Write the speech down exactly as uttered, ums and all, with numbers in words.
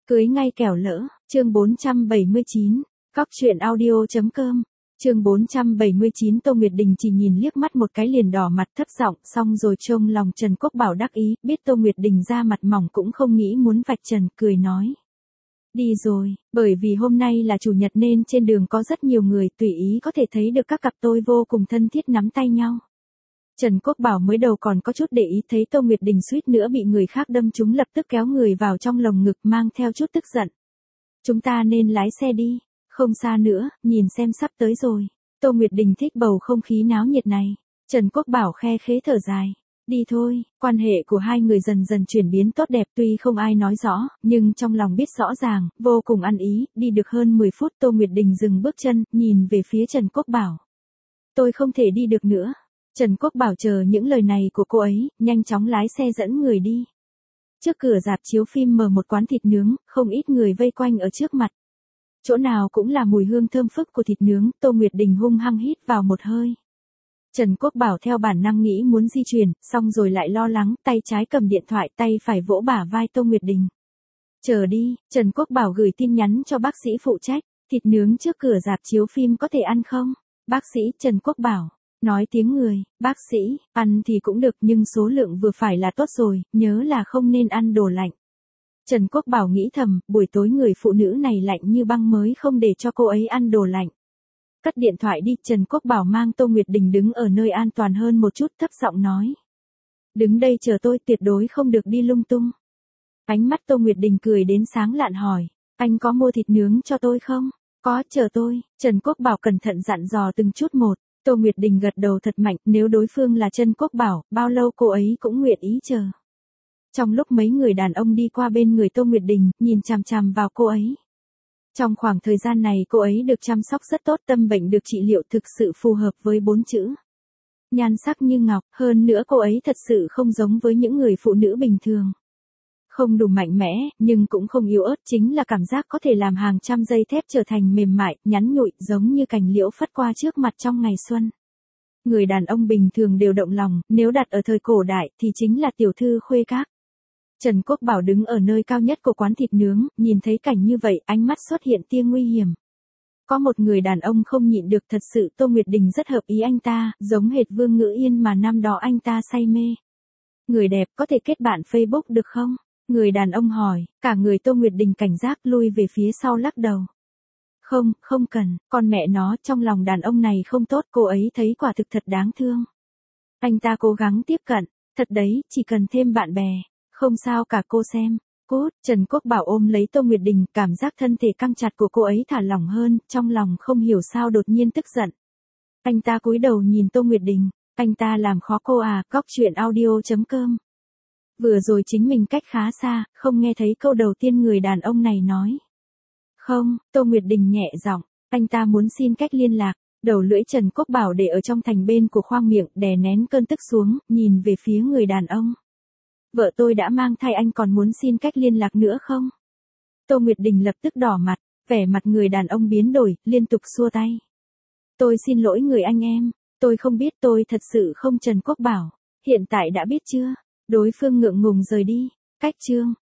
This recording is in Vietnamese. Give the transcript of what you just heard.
Cưới ngay kẻo lỡ, chương bốn trăm bảy mươi chín, cóc truyện audio.com, chương bốn trăm bảy mươi chín. Tô Nguyệt Đình chỉ nhìn liếc mắt một cái liền đỏ mặt thất giọng, xong rồi trông lòng Trần Quốc Bảo đắc ý, biết Tô Nguyệt Đình da mặt mỏng cũng không nghĩ muốn vạch trần, cười nói. Đi rồi, bởi vì hôm nay là chủ nhật nên trên đường có rất nhiều người, tùy ý có thể thấy được các cặp tôi vô cùng thân thiết nắm tay nhau. Trần Quốc Bảo mới đầu còn có chút để ý, thấy Tô Nguyệt Đình suýt nữa bị người khác đâm trúng lập tức kéo người vào trong lồng ngực mang theo chút tức giận. Chúng ta nên lái xe đi, không xa nữa, nhìn xem sắp tới rồi. Tô Nguyệt Đình thích bầu không khí náo nhiệt này. Trần Quốc Bảo khe khế thở dài. Đi thôi, quan hệ của hai người dần dần chuyển biến tốt đẹp, tuy không ai nói rõ, nhưng trong lòng biết rõ ràng, vô cùng ăn ý. Đi được hơn mười phút Tô Nguyệt Đình dừng bước chân, nhìn về phía Trần Quốc Bảo. Tôi không thể đi được nữa. Trần Quốc Bảo chờ những lời này của cô ấy, nhanh chóng lái xe dẫn người đi. Trước cửa rạp chiếu phim mở một quán thịt nướng, không ít người vây quanh ở trước mặt. Chỗ nào cũng là mùi hương thơm phức của thịt nướng, Tô Nguyệt Đình hung hăng hít vào một hơi. Trần Quốc Bảo theo bản năng nghĩ muốn di chuyển, xong rồi lại lo lắng, tay trái cầm điện thoại, tay phải vỗ bả vai Tô Nguyệt Đình. Chờ đi, Trần Quốc Bảo gửi tin nhắn cho bác sĩ phụ trách, thịt nướng trước cửa rạp chiếu phim có thể ăn không? Bác sĩ Trần Quốc Bảo. Nói tiếng người, bác sĩ, ăn thì cũng được nhưng số lượng vừa phải là tốt rồi, nhớ là không nên ăn đồ lạnh. Trần Quốc Bảo nghĩ thầm, buổi tối người phụ nữ này lạnh như băng mới không để cho cô ấy ăn đồ lạnh. Cất điện thoại đi, Trần Quốc Bảo mang Tô Nguyệt Đình đứng ở nơi an toàn hơn một chút, thấp giọng nói. Đứng đây chờ tôi, tuyệt đối không được đi lung tung. Ánh mắt Tô Nguyệt Đình cười đến sáng lạn hỏi, anh có mua thịt nướng cho tôi không? Có, chờ tôi. Trần Quốc Bảo cẩn thận dặn dò từng chút một. Tô Nguyệt Đình gật đầu thật mạnh, nếu đối phương là Trần Quốc Bảo, bao lâu cô ấy cũng nguyện ý chờ. Trong lúc mấy người đàn ông đi qua bên người Tô Nguyệt Đình, nhìn chằm chằm vào cô ấy. Trong khoảng thời gian này cô ấy được chăm sóc rất tốt, tâm bệnh được trị liệu thực sự phù hợp với bốn chữ. Nhan sắc như ngọc, hơn nữa cô ấy thật sự không giống với những người phụ nữ bình thường. Không đủ mạnh mẽ, nhưng cũng không yếu ớt, chính là cảm giác có thể làm hàng trăm dây thép trở thành mềm mại, nhắn nhụi, giống như cành liễu phất qua trước mặt trong ngày xuân. Người đàn ông bình thường đều động lòng, nếu đặt ở thời cổ đại thì chính là tiểu thư khuê các. Trần Quốc Bảo đứng ở nơi cao nhất của quán thịt nướng, nhìn thấy cảnh như vậy, ánh mắt xuất hiện tia nguy hiểm. Có một người đàn ông không nhịn được, thật sự Tô Nguyệt Đình rất hợp ý anh ta, giống hệt Vương Ngữ Yên mà năm đó anh ta say mê. Người đẹp có thể kết bạn Facebook được không? Người đàn ông hỏi, cả người Tô Nguyệt Đình cảnh giác lui về phía sau lắc đầu. Không, không cần, con mẹ nó, trong lòng đàn ông này không tốt, cô ấy thấy quả thực thật đáng thương. Anh ta cố gắng tiếp cận, thật đấy, chỉ cần thêm bạn bè, không sao cả cô xem. Cút, Trần Quốc Bảo ôm lấy Tô Nguyệt Đình, cảm giác thân thể căng chặt của cô ấy thả lỏng hơn, trong lòng không hiểu sao đột nhiên tức giận. Anh ta cúi đầu nhìn Tô Nguyệt Đình, anh ta làm khó cô à, cóc truyện audio.com. Vừa rồi chính mình cách khá xa, không nghe thấy câu đầu tiên người đàn ông này nói. Không, Tô Nguyệt Đình nhẹ giọng, anh ta muốn xin cách liên lạc. Đầu lưỡi Trần Quốc Bảo để ở trong thành bên của khoang miệng, đè nén cơn tức xuống, nhìn về phía người đàn ông. Vợ tôi đã mang thai, anh còn muốn xin cách liên lạc nữa không? Tô Nguyệt Đình lập tức đỏ mặt, vẻ mặt người đàn ông biến đổi, liên tục xua tay. Tôi xin lỗi người anh em, tôi không biết, tôi thật sự không. Trần Quốc Bảo, hiện tại đã biết chưa? Đối phương ngượng ngùng rời đi. Cách chương,